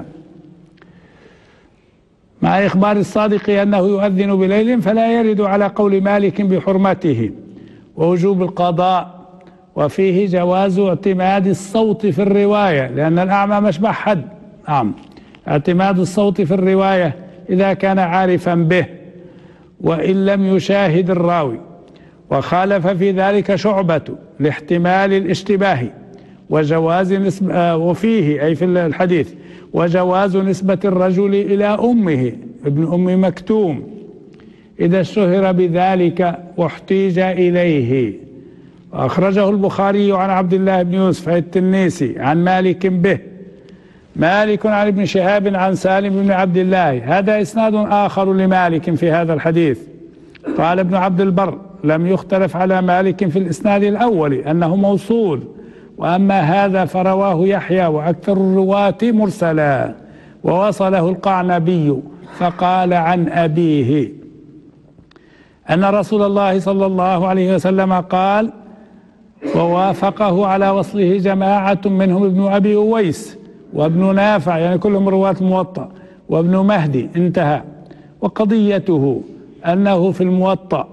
مع إخبار الصادق أنه يؤذن بليل فلا يرد على قول مالك بحرمته ووجوب القضاء. وفيه جواز اعتماد الصوت في الرواية، لأن الأعمى مشبه حد. نعم، اعتماد الصوت في الرواية إذا كان عارفا به وإن لم يشاهد الراوي. وخالف في ذلك شعبة لاحتمال الاشتباه، وجواز وفيه أي في الحديث وجواز نسبة الرجل إلى أمه ابن أم مكتوم إذا اشتهر بذلك واحتيج إليه. وأخرجه البخاري عن عبد الله بن يوسف التنيسي عن مالك به، مالك عن ابن شهاب عن سالم بن عبد الله. هذا إسناد آخر لمالك في هذا الحديث. قال ابن عبد البر: لم يختلف على مالك في الإسناد الأول أنه موصول، وأما هذا فرواه يحيى وأكثر الرواة مرسلا، ووصله القعنبي فقال عن أبيه أن رسول الله صلى الله عليه وسلم قال، ووافقه على وصله جماعة منهم ابن أبي أويس وابن نافع، يعني كلهم رواة الموطأ، وابن مهدي، انتهى. وقضيته أنه في الموطأ.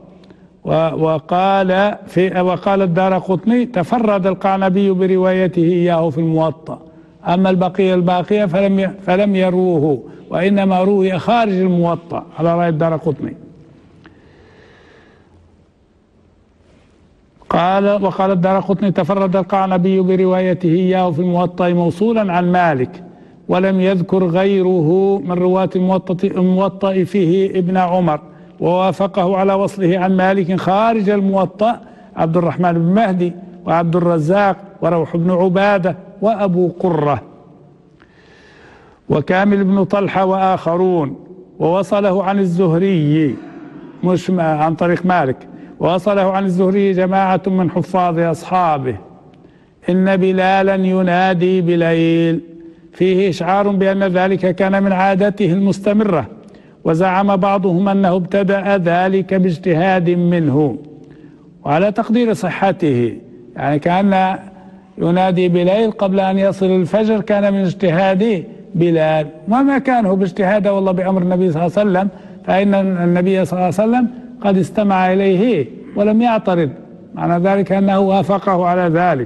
وقال الدارقطني: تفرد القعنبي بروايته إياه في الموطأ، أما الباقية فلم يروه، وإنما روي خارج الموطأ على رأي الدارقطني. وقال الدارقطني: تفرد القعنبي بروايته إياه في الموطأ موصولا عن مالك، ولم يذكر غيره من رواة الموطأ فيه ابن عمر، ووافقه على وصله عن مالك خارج الموطأ عبد الرحمن بن مهدي وعبد الرزاق وروح بن عبادة وأبو قرة وكامل بن طلحة وآخرون. ووصله عن الزهري، مش عن طريق مالك، ووصله عن الزهري جماعة من حفاظ أصحابه: إن بلالا ينادي بليل، فيه إشعار بأن ذلك كان من عادته المستمرة. وزعم بعضهم أنه ابتدأ ذلك باجتهاد منه، وعلى تقدير صحته، يعني كان ينادي بليل قبل أن يصل الفجر، كان من اجتهاد بلال، وما كان هو باجتهاد والله بأمر النبي صلى الله عليه وسلم، فإن النبي صلى الله عليه وسلم قد استمع إليه ولم يعترض، معنى ذلك أنه وافقه على ذلك.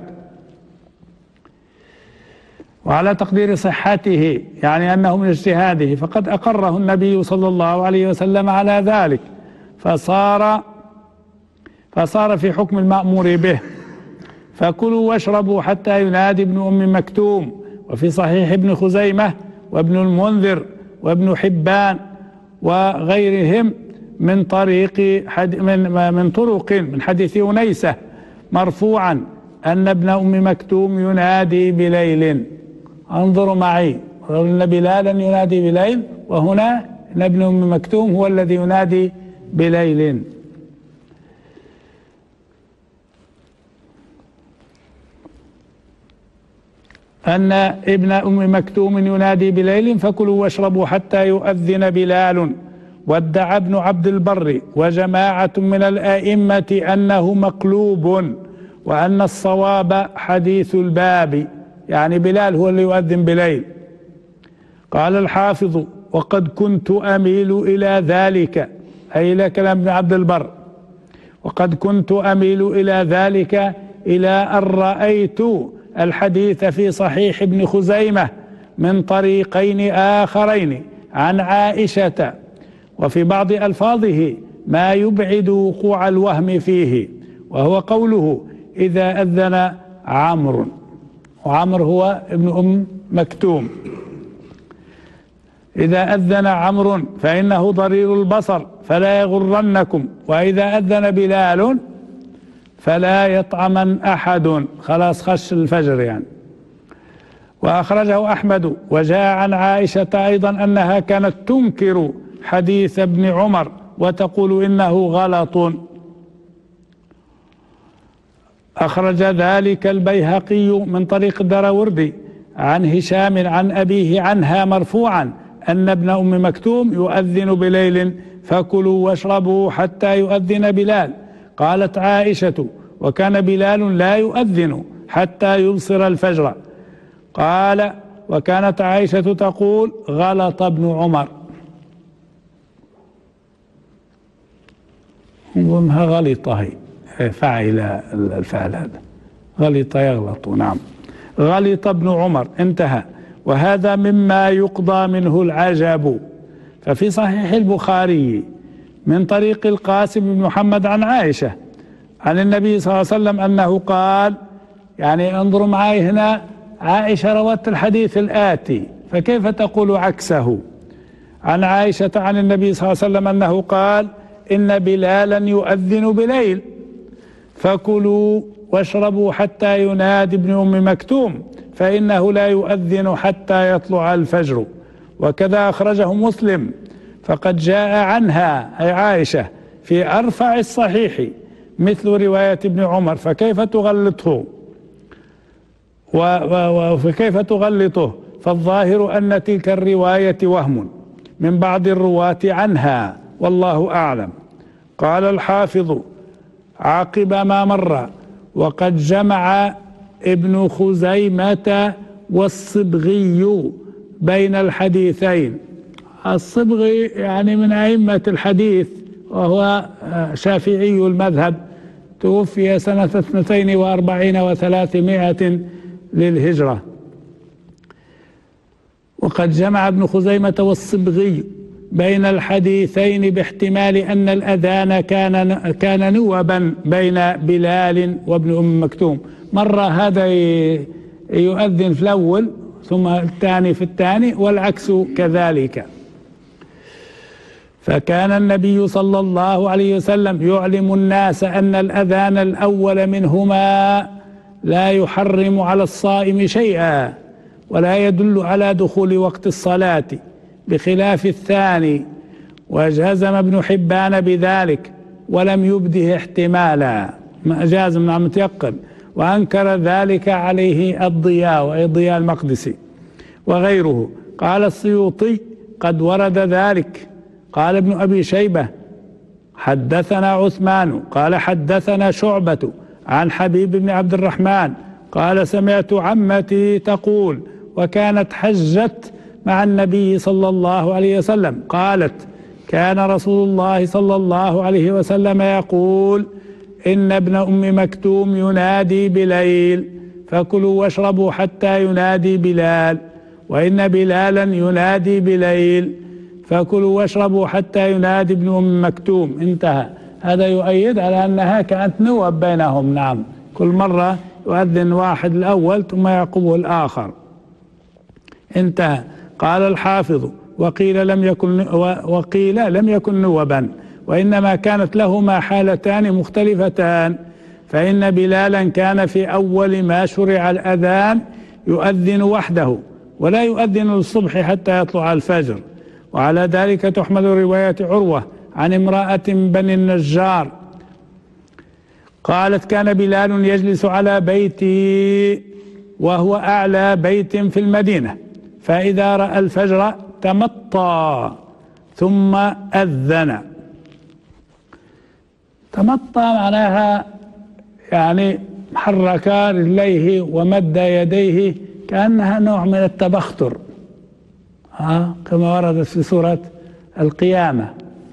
وعلى تقدير صحته، يعني أنه من اجتهاده، فقد أقره النبي صلى الله عليه وسلم على ذلك، فصار في حكم المأمور به. فكلوا واشربوا حتى ينادي ابن أم مكتوم. وفي صحيح ابن خزيمة وابن المنذر وابن حبان وغيرهم من طرق من حديث أنيسة مرفوعا أن ابن أم مكتوم ينادي بليل. انظروا معي، أن بلالا ينادي بليل، وهنا أن ابن أم مكتوم هو الذي ينادي بليل. أن ابن أم مكتوم ينادي بليل فكلوا واشربوا حتى يؤذن بلال. وادعى ابن عبد البر وجماعة من الآئمة أنه مقلوب، وأن الصواب حديث الباب، يعني بلال هو اللي يؤذن بليل. قال الحافظ: وقد كنت أميل إلى ذلك، أي إلى كلام ابن عبد البر، وقد كنت أميل إلى ذلك إلى أن رأيت الحديث في صحيح ابن خزيمة من طريقين آخرين عن عائشة، وفي بعض ألفاظه ما يبعد وقوع الوهم فيه، وهو قوله: إذا أذن عمرو، وعمر هو ابن أم مكتوم، إذا أذن عمرو فإنه ضرير البصر فلا يغرنكم، وإذا أذن بلال فلا يطعمن أحد، خلاص خش الفجر يعني. وأخرجه أحمد. وجاء عن عائشة أيضا أنها كانت تنكر حديث ابن عمر وتقول إنه غلط. أخرج ذلك البيهقي من طريق الدراوردي عن هشام عن أبيه عنها مرفوعا أن ابن أم مكتوم يؤذن بليل فكلوا واشربوا حتى يؤذن بلال. قالت عائشة: وكان بلال لا يؤذن حتى يبصر الفجر. قال: وكانت عائشة تقول: غلط ابن عمر. ضمها غلطه، فعل الفعل هذا، غلط يغلط، نعم، غلط ابن عمر، انتهى. وهذا مما يقضى منه العجب. ففي صحيح البخاري من طريق القاسم بن محمد عن عائشة عن النبي صلى الله عليه وسلم أنه قال، يعني انظروا معي هنا، عائشة روت الحديث الآتي، فكيف تقول عكسه؟ عن عائشة عن النبي صلى الله عليه وسلم أنه قال: إن بلالا يؤذن بليل فكلوا واشربوا حتى ينادي ابن أم مكتوم فإنه لا يؤذن حتى يطلع الفجر. وكذا أخرجه مسلم فقد جاء عنها أي عائشة في أرفع الصحيح مثل رواية ابن عمر فكيف تغلطه وكيف تغلطه؟ فالظاهر أن تلك الرواية وهم من بعض الرواة عنها والله أعلم. قال الحافظ عقب ما مر وقد جمع ابن خزيمة والصبغي بين الحديثين. الصبغي يعني من أئمة الحديث وهو شافعي المذهب، توفي سنة 42 و300 للهجرة. وقد جمع ابن خزيمة والصبغي بين الحديثين باحتمال أن الأذان كان نوبا بين بلال وابن أم مكتوم، مرة هذا يؤذن في الأول ثم الثاني في الثاني والعكس كذلك. فكان النبي صلى الله عليه وسلم يعلم الناس أن الأذان الأول منهما لا يحرم على الصائم شيئا ولا يدل على دخول وقت الصلاة بخلاف الثاني، وجازم ابن حبان بذلك ولم يبده احتمالا، جازم نعم متيقن، وأنكر ذلك عليه الضياء وأي ضياء المقدسي وغيره. قال السيوطي قد ورد ذلك. قال ابن أبي شيبة حدثنا عثمان قال حدثنا شعبة عن حبيب بن عبد الرحمن قال سمعت عمتي تقول وكانت حجت مع النبي صلى الله عليه وسلم قالت كان رسول الله صلى الله عليه وسلم يقول إن ابن أم مكتوم ينادي بليل فكلوا واشربوا حتى ينادي بلال، وإن بلالا ينادي بليل فكلوا واشربوا حتى ينادي ابن أم مكتوم. انتهى. هذا يؤيد على أنها كانت نوب بينهم. نعم، كل مرة يؤذن واحد الأول ثم يعقبه الآخر. انتهى. قال الحافظ وقيل لم يكن نوبا وإنما كانت لهما حالتان مختلفتان، فإن بلالا كان في أول ما شرع الأذان يؤذن وحده ولا يؤذن للصبح حتى يطلع الفجر، وعلى ذلك تحمل رواية عروة عن امرأة بني النجار قالت كان بلال يجلس على بيتي وهو أعلى بيت في المدينة، فإذا رأى الفجر تمطى ثم أذن. تمطى معناها يعني حرك رجليه ومد يديه كأنها نوع من التبختر، كما وردت في سورة القيامة.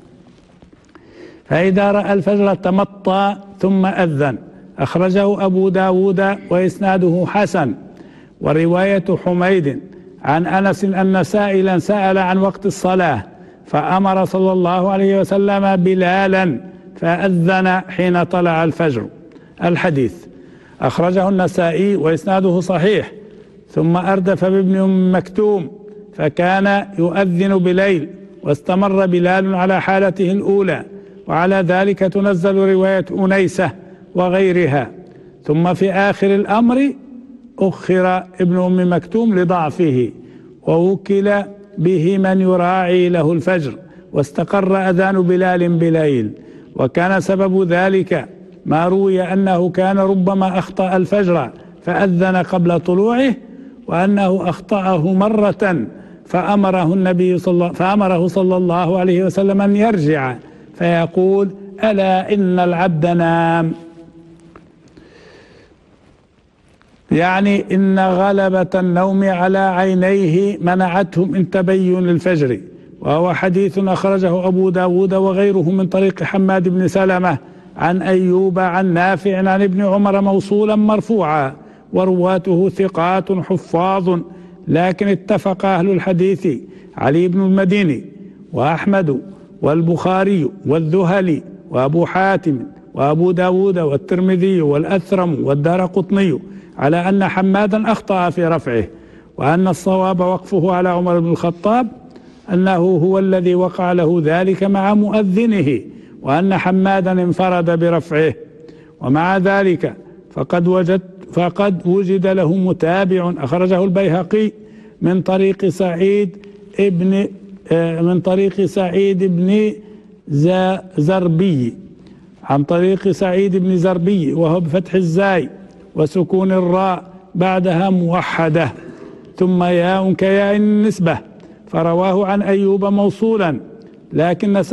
فإذا رأى الفجر تمطى ثم أذن. أخرجه أبو داود وإسناده حسن. ورواية حميد عن أنس أن سائلا سأل عن وقت الصلاة فأمر صلى الله عليه وسلم بلالا فأذن حين طلع الفجر. الحديث أخرجه النسائي وإسناده صحيح. ثم أردف بابن أم مكتوم فكان يؤذن بليل واستمر بلال على حالته الأولى، وعلى ذلك تنزل رواية أنيسة وغيرها. ثم في آخر الأمر أخر ابن أم مكتوم لضعفه ووكل به من يراعي له الفجر، واستقر أذان بلال بليل. وكان سبب ذلك ما روي أنه كان ربما أخطأ الفجر فأذن قبل طلوعه، وأنه أخطأه مرة فأمره صلى الله عليه وسلم أن يرجع فيقول ألا إن العبد نام، يعني إن غلبة النوم على عينيه منعته من تبين الفجر. وهو حديث أخرجه أبو داود وغيره من طريق حماد بن سلمة عن أيوب عن نافع عن ابن عمر موصولا مرفوعا، ورواته ثقات حفاظ، لكن اتفق أهل الحديث علي بن المديني وأحمد والبخاري والذهلي وأبو حاتم وأبو داود والترمذي والأثرم والدارقطني على أن حمادا أخطأ في رفعه، وأن الصواب وقفه على عمر بن الخطاب أنه هو الذي وقع له ذلك مع مؤذنه، وأن حمادا انفرد برفعه. ومع ذلك فقد وجد له متابع أخرجه البيهقي من طريق سعيد بن زربي، عن طريق سعيد بن زربي، وهو بفتح الزاي وسكون الراء بعدها موحدة ثم ياء كياء النسبة، فرواه عن أيوب موصولا، لكن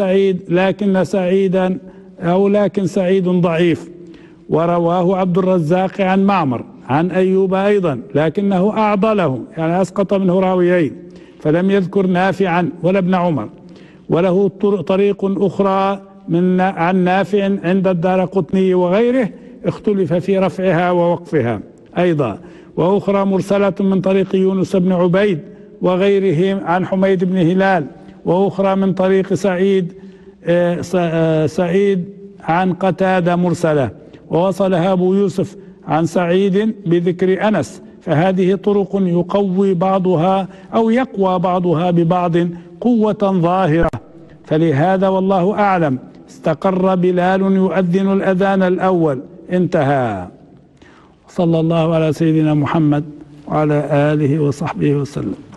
سعيد ضعيف. ورواه عبد الرزاق عن معمر عن أيوب أيضا، لكنه أعضله، يعني أسقط منه راويين، فلم يذكر نافعا ولا ابن عمر. وله طريق أخرى عن نافع عند الدارقطني وغيره، اختلف في رفعها ووقفها أيضا. وأخرى مرسلة من طريق يونس بن عبيد وغيره عن حميد بن هلال. وأخرى من طريق سعيد عن قتادة مرسلة، ووصلها أبو يوسف عن سعيد بذكر أنس. فهذه طرق يقوي بعضها أو يقوى بعضها ببعض قوة ظاهرة. فلهذا والله أعلم استقر بلال يؤذن الأذان الأول. انتهى. صلى الله على سيدنا محمد وعلى آله وصحبه وسلم.